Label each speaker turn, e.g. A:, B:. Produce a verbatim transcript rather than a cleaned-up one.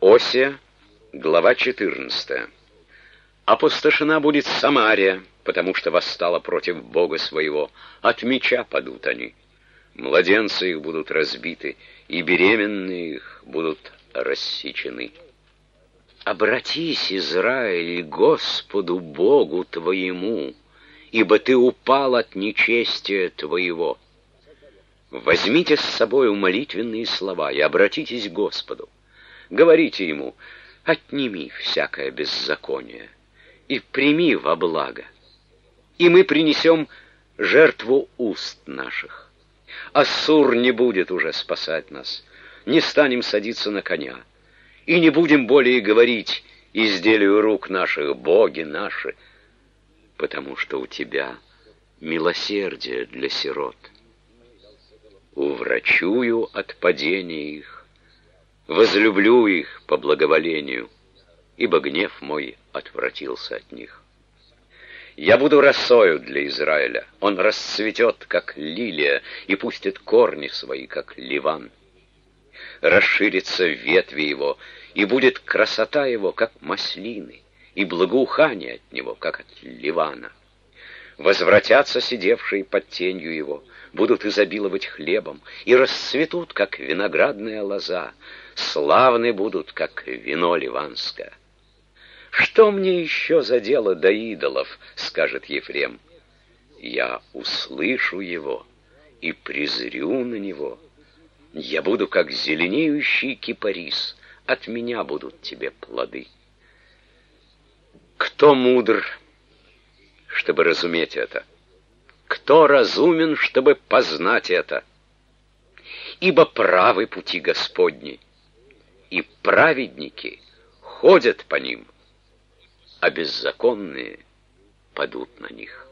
A: Осия, глава четырнадцатая. Опустошена будет Самария, потому что восстала против Бога своего. От меча падут они. Младенцы их будут разбиты, и беременные их будут рассечены. Обратись, Израиль, Господу Богу твоему, ибо ты упал от нечестия твоего. Возьмите с собой молитвенные слова и обратитесь к Господу. Говорите ему: отними всякое беззаконие и прими во благо, и мы принесем жертву уст наших. Ассур не будет уже спасать нас, не станем садиться на коня, и не будем более говорить: изделию рук наших, боги наши, потому что у тебя милосердие для сирот. Уврачую от падения их, возлюблю их по благоволению, ибо гнев мой отвратился от них. Я буду росою для Израиля, он расцветет, как лилия, и пустит корни свои, как ливан. Расширится ветви его, и будет красота его, как маслины, и благоухание от него, как от ливана. Возвратятся сидевшие под тенью его, будут изобиловать хлебом, и расцветут, как виноградная лоза, славны будут, как вино ливанское. «Что мне еще за дело до идолов?» — скажет Ефрем. «Я услышу его и презрю на него. Я буду, как зеленеющий кипарис, от меня будут тебе плоды». Кто мудр, чтобы разуметь это? Кто разумен, чтобы познать это? Ибо правы пути Господни, и праведники ходят по ним, а беззаконные падут на них.